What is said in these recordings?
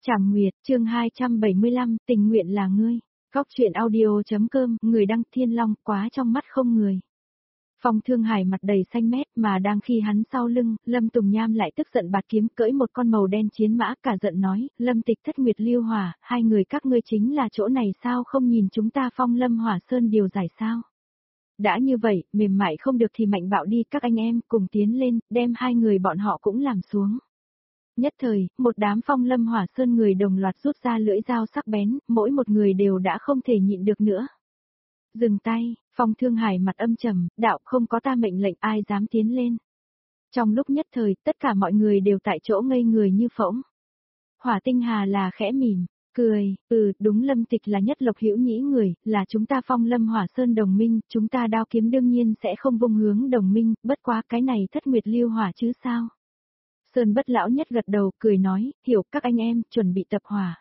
Trảm Nguyệt, chương 275, tình nguyện là ngươi. Góc truyện audio.com, người đăng Thiên Long, quá trong mắt không người. Phong Thương Hải mặt đầy xanh mét mà đang khi hắn sau lưng, Lâm Tùng Nham lại tức giận bạt kiếm cưỡi một con màu đen chiến mã, cả giận nói, Lâm Tịch Thất Nguyệt Lưu Hỏa, hai người các ngươi chính là chỗ này sao, không nhìn chúng ta Phong Lâm Hỏa Sơn điều giải sao? Đã như vậy, mềm mại không được thì mạnh bạo đi, các anh em cùng tiến lên, đem hai người bọn họ cũng làm xuống. Nhất thời, một đám Phong Lâm Hỏa Sơn người đồng loạt rút ra lưỡi dao sắc bén, mỗi một người đều đã không thể nhịn được nữa. Dừng tay, Phong Thương Hải mặt âm trầm, đạo không có ta mệnh lệnh ai dám tiến lên. Trong lúc nhất thời, tất cả mọi người đều tại chỗ ngây người như phỗng. Hỏa Tinh Hà là khẽ mỉm, cười, đúng, Lâm Tịch là nhất lộc hữu nhĩ người, là chúng ta Phong Lâm Hỏa Sơn đồng minh, chúng ta đao kiếm đương nhiên sẽ không vung hướng đồng minh, bất quá cái này Thất Nguyệt Lưu Hỏa chứ sao. Sơn Bất lão nhất gật đầu, cười nói, hiểu, các anh em, chuẩn bị tập hỏa.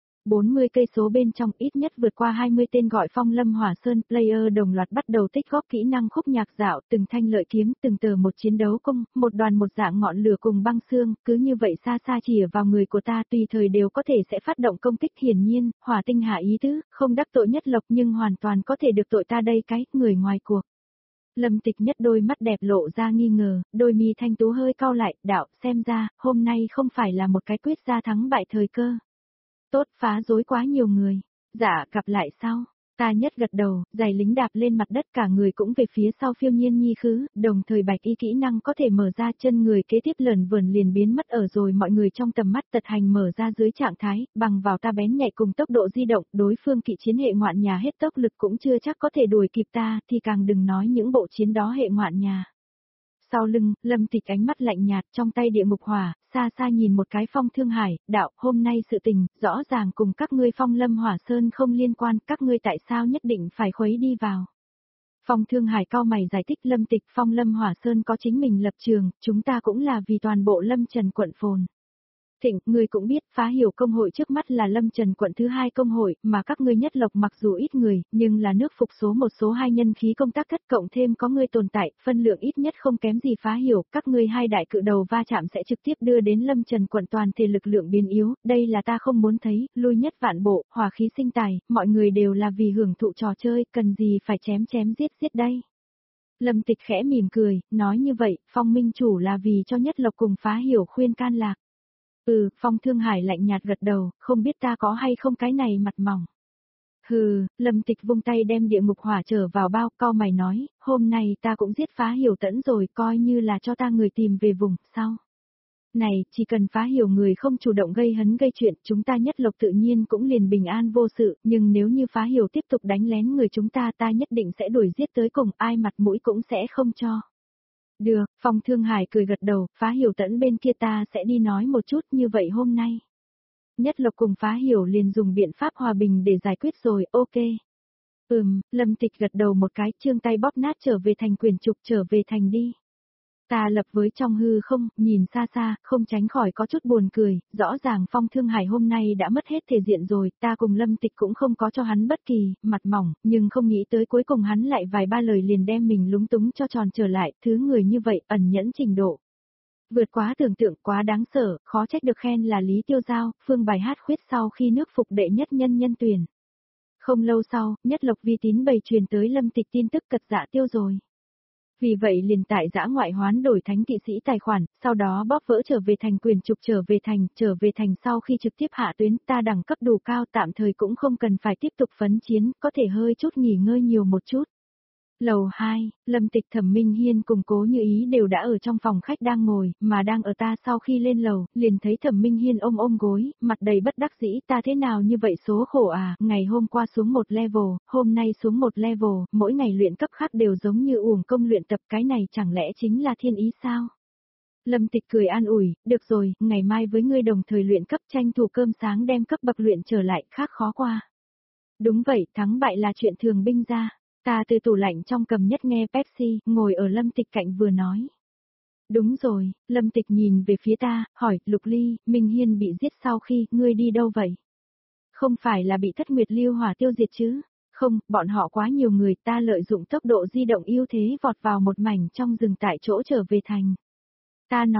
40 cây số bên trong ít nhất vượt qua 20 tên gọi Phong Lâm Hỏa Sơn player đồng loạt bắt đầu tích góp kỹ năng khúc nhạc dạo, từng thanh lợi kiếm, từng tờ một chiến đấu công, một đoàn một dạng ngọn lửa cùng băng xương, cứ như vậy xa xa chìa vào người của ta, tùy thời đều có thể sẽ phát động công kích. Hiển nhiên, Hỏa Tinh Hà ý tứ, không đắc tội nhất lộc nhưng hoàn toàn có thể được tội ta đây cái, người ngoài cuộc. Lâm Tịch nhất đôi mắt đẹp lộ ra nghi ngờ, đôi mi thanh tú hơi cau lại, đạo, xem ra, hôm nay không phải là một cái quyết ra thắng bại thời cơ. Tốt, phá rối quá nhiều người. Dạ, gặp lại sau. Ta nhất gật đầu, giày lính đạp lên mặt đất, cả người cũng về phía sau phiêu nhiên nhi khứ, đồng thời bạch y kỹ năng có thể mở ra, chân người kế tiếp lờn vờn liền biến mất ở rồi mọi người trong tầm mắt. Tật hành mở ra dưới trạng thái, bằng vào ta bén nhạy cùng tốc độ di động, đối phương kỵ chiến hệ ngoạn nhà hết tốc lực cũng chưa chắc có thể đuổi kịp ta, thì càng đừng nói những bộ chiến đó hệ ngoạn nhà. Sau lưng, Lâm Tịch ánh mắt lạnh nhạt, trong tay địa ngục hỏa, xa xa nhìn một cái Phong Thương Hải, đạo, hôm nay sự tình, rõ ràng cùng các ngươi Phong Lâm Hỏa Sơn không liên quan, các ngươi tại sao nhất định phải khuấy đi vào. Phong Thương Hải cau mày giải thích, Lâm Tịch, Phong Lâm Hỏa Sơn có chính mình lập trường, chúng ta cũng là vì toàn bộ Lâm Trần quận phồn. Thịnh, ngươi cũng biết, phá hiểu công hội trước mắt là Lâm Trần quận thứ 2 công hội, mà các ngươi nhất lộc mặc dù ít người, nhưng là nước phục số 1 số 2 nhân khí công tác thất, cộng thêm có ngươi tồn tại, phân lượng ít nhất không kém gì phá hiểu, các ngươi hai đại cự đầu va chạm sẽ trực tiếp đưa đến Lâm Trần quận toàn thể lực lượng biến yếu, đây là ta không muốn thấy, lui nhất vạn bộ, hòa khí sinh tài, mọi người đều là vì hưởng thụ trò chơi, cần gì phải chém giết đây. Lâm Tịch khẽ mỉm cười, nói như vậy, Phong Minh chủ là vì cho nhất lộc cùng phá hiểu khuyên can lạc. Phong Thương Hải lạnh nhạt gật đầu, không biết ta có hay không cái này mặt mỏng. Lâm Tịch vung tay đem địa ngục hỏa trở vào bao, cau mày nói, hôm nay ta cũng giết phá hiểu tẫn rồi, coi như là cho ta người tìm về vùng, sau. Này, chỉ cần phá hiểu người không chủ động gây hấn gây chuyện, chúng ta nhất lộc tự nhiên cũng liền bình an vô sự, nhưng nếu như phá hiểu tiếp tục đánh lén người chúng ta nhất định sẽ đuổi giết tới cùng, ai mặt mũi cũng sẽ không cho. Được, Phong Thương Hải cười gật đầu, phá hiểu tẫn bên kia ta sẽ đi nói một chút, như vậy hôm nay. Nhất lộc cùng phá hiểu liền dùng biện pháp hòa bình để giải quyết rồi, ok. Lâm Tịch gật đầu một cái, chương tay bóp nát trở về thành quyển trục, trở về thành đi. Ta lập với trong hư không, nhìn xa xa, không tránh khỏi có chút buồn cười, rõ ràng Phong Thương Hải hôm nay đã mất hết thể diện rồi, ta cùng Lâm Tịch cũng không có cho hắn bất kỳ, mặt mỏng, nhưng không nghĩ tới cuối cùng hắn lại vài ba lời liền đem mình lúng túng cho tròn trở lại, thứ người như vậy, ẩn nhẫn trình độ. Vượt quá tưởng tượng, quá đáng sợ, khó trách được khen là Lý Tiêu Giao, phương bài hát khuyết sau khi nước phục đệ nhất nhân tuyển. Không lâu sau, nhất lộc vi tín bày truyền tới Lâm Tịch tin tức cật dạ tiêu rồi. Vì vậy liền tại dã ngoại hoán đổi thánh kỵ sĩ tài khoản, sau đó bóp vỡ trở về thành quyền trục trở về thành sau khi trực tiếp hạ tuyến, ta đẳng cấp đủ cao, tạm thời cũng không cần phải tiếp tục phấn chiến, có thể hơi chút nghỉ ngơi nhiều một chút. Lầu 2, Lâm Tịch Thẩm Minh Hiên cùng Cố Như Ý đều đã ở trong phòng khách đang ngồi, mà đang ở ta sau khi lên lầu, liền thấy Thẩm Minh Hiên ôm gối, mặt đầy bất đắc dĩ, ta thế nào như vậy số khổ à, ngày hôm qua xuống một level, hôm nay xuống một level, mỗi ngày luyện cấp khác đều giống như uổng công luyện tập, cái này chẳng lẽ chính là thiên ý sao? Lâm Tịch cười an ủi, được rồi, ngày mai với ngươi đồng thời luyện cấp, tranh thủ cơm sáng đem cấp bậc luyện trở lại, khác khó qua. Đúng vậy, thắng bại là chuyện thường binh ra. Ta từ tủ lạnh trong cầm nhất nghe Pepsi, ngồi ở Lâm Tịch cạnh vừa nói. Đúng rồi, Lâm Tịch nhìn về phía ta, hỏi, Lục Ly, Minh Hiên bị giết sau khi, ngươi đi đâu vậy? Không phải là bị Thất Nguyệt Lưu Hỏa tiêu diệt chứ? Không, bọn họ quá nhiều người, ta lợi dụng tốc độ di động ưu thế vọt vào một mảnh trong rừng tại chỗ trở về thành. Ta nói,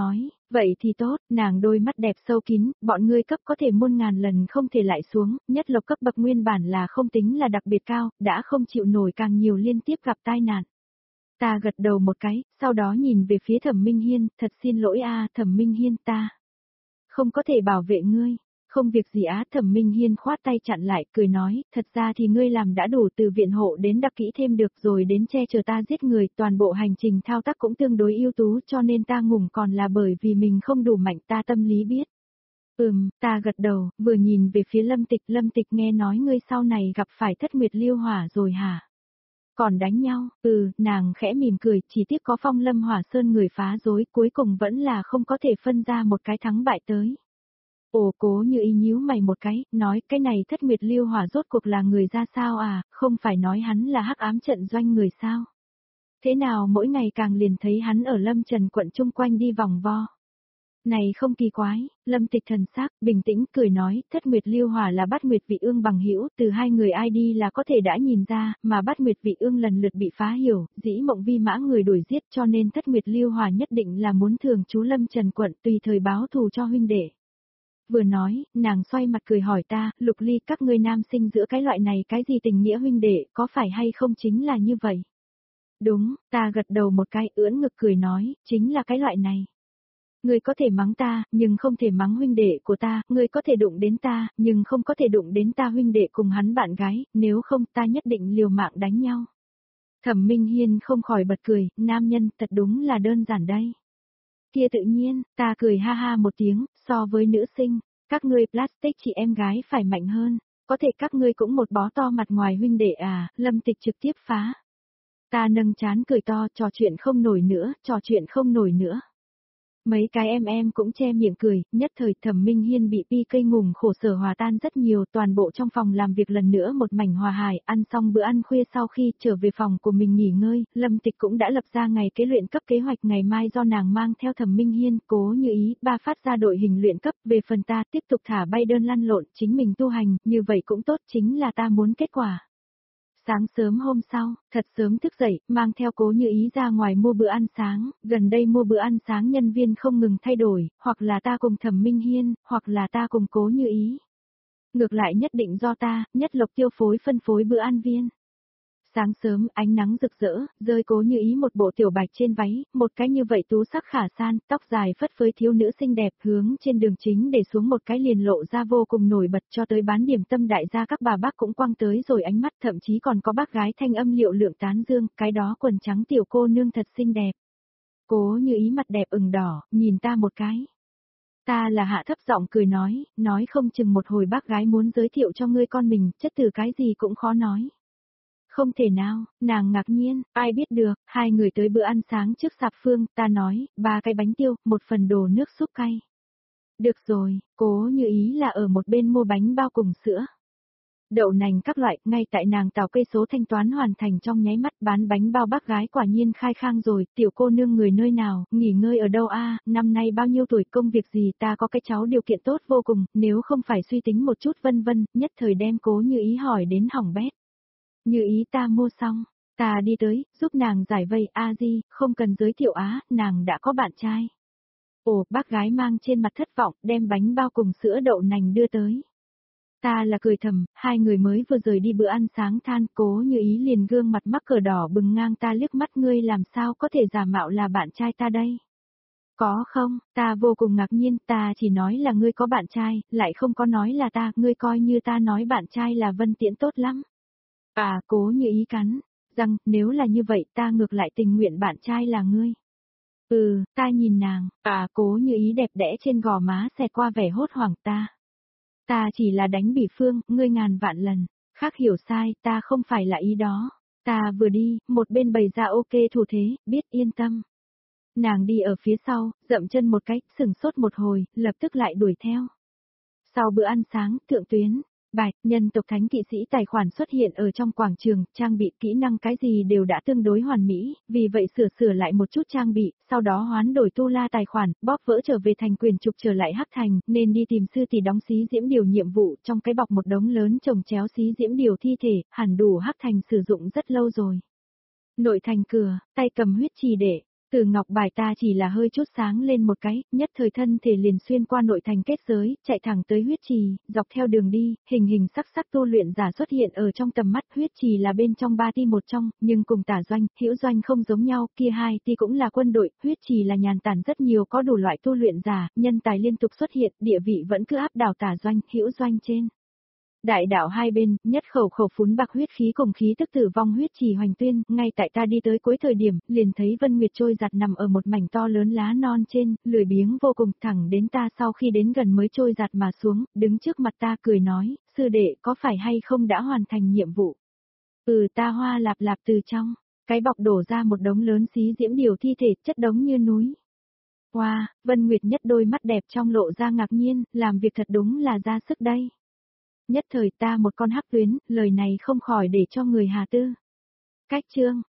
Vậy thì tốt, nàng đôi mắt đẹp sâu kín, bọn ngươi cấp có thể muôn ngàn lần không thể lại xuống, nhất lộc cấp bậc nguyên bản là không tính là đặc biệt cao, đã không chịu nổi càng nhiều liên tiếp gặp tai nạn. Ta gật đầu một cái, sau đó nhìn về phía Thẩm Minh Hiên, thật xin lỗi Thẩm Minh Hiên ta. Không có thể bảo vệ ngươi. Không việc gì Thẩm Minh Hiên khoát tay chặn lại, cười nói, thật ra thì ngươi làm đã đủ từ viện hộ đến đặc kỹ thêm được rồi đến che chở ta giết người, toàn bộ hành trình thao tác cũng tương đối ưu tú cho nên ta ngủng còn là bởi vì mình không đủ mạnh ta tâm lý biết. Ta gật đầu, vừa nhìn về phía Lâm Tịch nghe nói ngươi sau này gặp phải thất nguyệt liêu hỏa rồi hả? Còn đánh nhau, nàng khẽ mỉm cười, chỉ tiếc có Phong Lâm Hỏa Sơn người phá rối, cuối cùng vẫn là không có thể phân ra một cái thắng bại tới. Ồ, Cố Như Ý nhíu mày một cái, nói cái này thất nguyệt liêu hỏa rốt cuộc là người ra sao không phải nói hắn là hắc ám trận doanh người sao? Thế nào mỗi ngày càng liền thấy hắn ở Lâm Trần quận chung quanh đi vòng vo? Này không kỳ quái, Lâm Tịch thần sắc, bình tĩnh cười nói, thất nguyệt liêu hỏa là Bát Nguyệt Vị Ương bằng hữu, từ hai người ai đi là có thể đã nhìn ra, mà Bát Nguyệt Vị Ương lần lượt bị phá hiểu, dĩ mộng vi mã người đuổi giết cho nên thất nguyệt liêu hỏa nhất định là muốn thường trú Lâm Trần quận tùy thời báo thù cho huynh đệ. Vừa nói, nàng xoay mặt cười hỏi ta, Lục Ly các ngươi nam sinh giữa cái loại này cái gì tình nghĩa huynh đệ, có phải hay không chính là như vậy? Đúng, ta gật đầu một cái ưỡn ngực cười nói, chính là cái loại này. Ngươi có thể mắng ta, nhưng không thể mắng huynh đệ của ta, ngươi có thể đụng đến ta, nhưng không có thể đụng đến ta huynh đệ cùng hắn bạn gái, nếu không ta nhất định liều mạng đánh nhau. Thẩm Minh Hiên không khỏi bật cười, nam nhân thật đúng là đơn giản đây. Kia tự nhiên, ta cười ha ha một tiếng, so với nữ sinh, các ngươi plastic chị em gái phải mạnh hơn, có thể các ngươi cũng một bó to mặt ngoài huynh đệ Lâm Tịch trực tiếp phá. Ta nâng chán cười to, trò chuyện không nổi nữa. Mấy cái em cũng che miệng cười, nhất thời Thẩm Minh Hiên bị pi cây ngùng khổ sở hòa tan rất nhiều, toàn bộ trong phòng làm việc lần nữa một mảnh hòa hài, ăn xong bữa ăn khuya sau khi trở về phòng của mình nghỉ ngơi, Lâm Tịch cũng đã lập ra ngày kế luyện cấp kế hoạch ngày mai do nàng mang theo Thẩm Minh Hiên, Cố Như Ý, ba phát ra đội hình luyện cấp, về phần ta tiếp tục thả bay đơn lăn lộn, chính mình tu hành, như vậy cũng tốt chính là ta muốn kết quả. Sáng sớm hôm sau, thật sớm thức dậy, mang theo Cố Như Ý ra ngoài mua bữa ăn sáng, gần đây mua bữa ăn sáng nhân viên không ngừng thay đổi, hoặc là ta cùng Thẩm Minh Hiên, hoặc là ta cùng Cố Như Ý. Ngược lại nhất định do ta, nhất Lộc tiêu phối phân phối bữa ăn viên. Sáng sớm, ánh nắng rực rỡ, rơi Cố Như Ý một bộ tiểu bạch trên váy, một cái như vậy tú sắc khả san, tóc dài phất phới thiếu nữ xinh đẹp hướng trên đường chính để xuống một cái liền lộ ra vô cùng nổi bật cho tới bán điểm tâm đại gia các bà bác cũng quăng tới rồi ánh mắt thậm chí còn có bác gái thanh âm liệu lượng tán dương, cái đó quần trắng tiểu cô nương thật xinh đẹp. Cố Như Ý mặt đẹp ửng đỏ, nhìn ta một cái. Ta là hạ thấp giọng cười nói không chừng một hồi bác gái muốn giới thiệu cho ngươi con mình, chất từ cái gì cũng khó nói. Không thể nào, nàng ngạc nhiên, ai biết được, hai người tới bữa ăn sáng trước sạp Phương, ta nói, 3 cái bánh tiêu, một phần đồ nước súp cay. Được rồi, Cố Như Ý là ở một bên mua bánh bao cùng sữa. Đậu nành các loại, ngay tại nàng tàu cây số thanh toán hoàn thành trong nháy mắt bán bánh bao bác gái quả nhiên khai khang rồi, tiểu cô nương người nơi nào, nghỉ ngơi ở đâu năm nay bao nhiêu tuổi công việc gì ta có cái cháu điều kiện tốt vô cùng, nếu không phải suy tính một chút vân vân, nhất thời đem Cố Như Ý hỏi đến hỏng bét. Như Ý ta mua xong, ta đi tới, giúp nàng giải vây Di, không cần giới thiệu nàng đã có bạn trai. Ồ, bác gái mang trên mặt thất vọng, đem bánh bao cùng sữa đậu nành đưa tới. Ta là cười thầm, hai người mới vừa rời đi bữa ăn sáng than, Cố Như Ý liền gương mặt mắc cờ đỏ bừng ngang ta liếc mắt ngươi làm sao có thể giả mạo là bạn trai ta đây. Có không, ta vô cùng ngạc nhiên, ta chỉ nói là ngươi có bạn trai, lại không có nói là ta, ngươi coi như ta nói bạn trai là Vân Tiễn tốt lắm. Cố Như Ý cắn, rằng, nếu là như vậy ta ngược lại tình nguyện bạn trai là ngươi. Ta nhìn nàng, Cố Như Ý đẹp đẽ trên gò má xẹt qua vẻ hốt hoảng ta. Ta chỉ là đánh bỉ phương, ngươi ngàn vạn lần, khác hiểu sai, ta không phải là ý đó. Ta vừa đi, một bên bày ra ok thủ thế, biết yên tâm. Nàng đi ở phía sau, dậm chân một cái, sửng sốt một hồi, lập tức lại đuổi theo. Sau bữa ăn sáng, thượng tuyến, bài, nhân tộc thánh kỵ sĩ tài khoản xuất hiện ở trong quảng trường, trang bị kỹ năng cái gì đều đã tương đối hoàn mỹ, vì vậy sửa lại một chút trang bị, sau đó hoán đổi tu la tài khoản, bóp vỡ trở về thành quyền trục trở lại hắc thành, nên đi tìm sư tỷ đóng xí diễm điều nhiệm vụ, trong cái bọc một đống lớn chồng chéo xí diễm điều thi thể, hẳn đủ hắc thành sử dụng rất lâu rồi. Nội thành cửa, tay cầm huyết trì để, Từ ngọc bài ta chỉ là hơi chút sáng lên một cái, nhất thời thân thể liền xuyên qua nội thành kết giới, chạy thẳng tới huyết trì, dọc theo đường đi, hình hình sắc sắc tu luyện giả xuất hiện ở trong tầm mắt. Huyết trì là bên trong 3 ti một trong, nhưng cùng Tả Doanh, Hữu Doanh không giống nhau, kia 2 ti cũng là quân đội, huyết trì là nhàn tản rất nhiều, có đủ loại tu luyện giả, nhân tài liên tục xuất hiện, địa vị vẫn cứ áp đảo Tả Doanh, Hữu Doanh trên. Đại đạo hai bên, nhất khẩu khẩu phún bạc huyết khí cùng khí tức tử vong huyết trì hoành tuyên, ngay tại ta đi tới cuối thời điểm, liền thấy Vân Nguyệt trôi giạt nằm ở một mảnh to lớn lá non trên, lười biếng vô cùng, thẳng đến ta sau khi đến gần mới trôi giạt mà xuống, đứng trước mặt ta cười nói, sư đệ có phải hay không đã hoàn thành nhiệm vụ. Ta hoa lạp lạp từ trong, cái bọc đổ ra một đống lớn xí diễm điều thi thể chất đống như núi. Wow, Vân Nguyệt nhất đôi mắt đẹp trong lộ ra ngạc nhiên, làm việc thật đúng là ra sức đây. Nhất thời ta một con hắc tuyến, lời này không khỏi để cho người hà tư. Cách chương.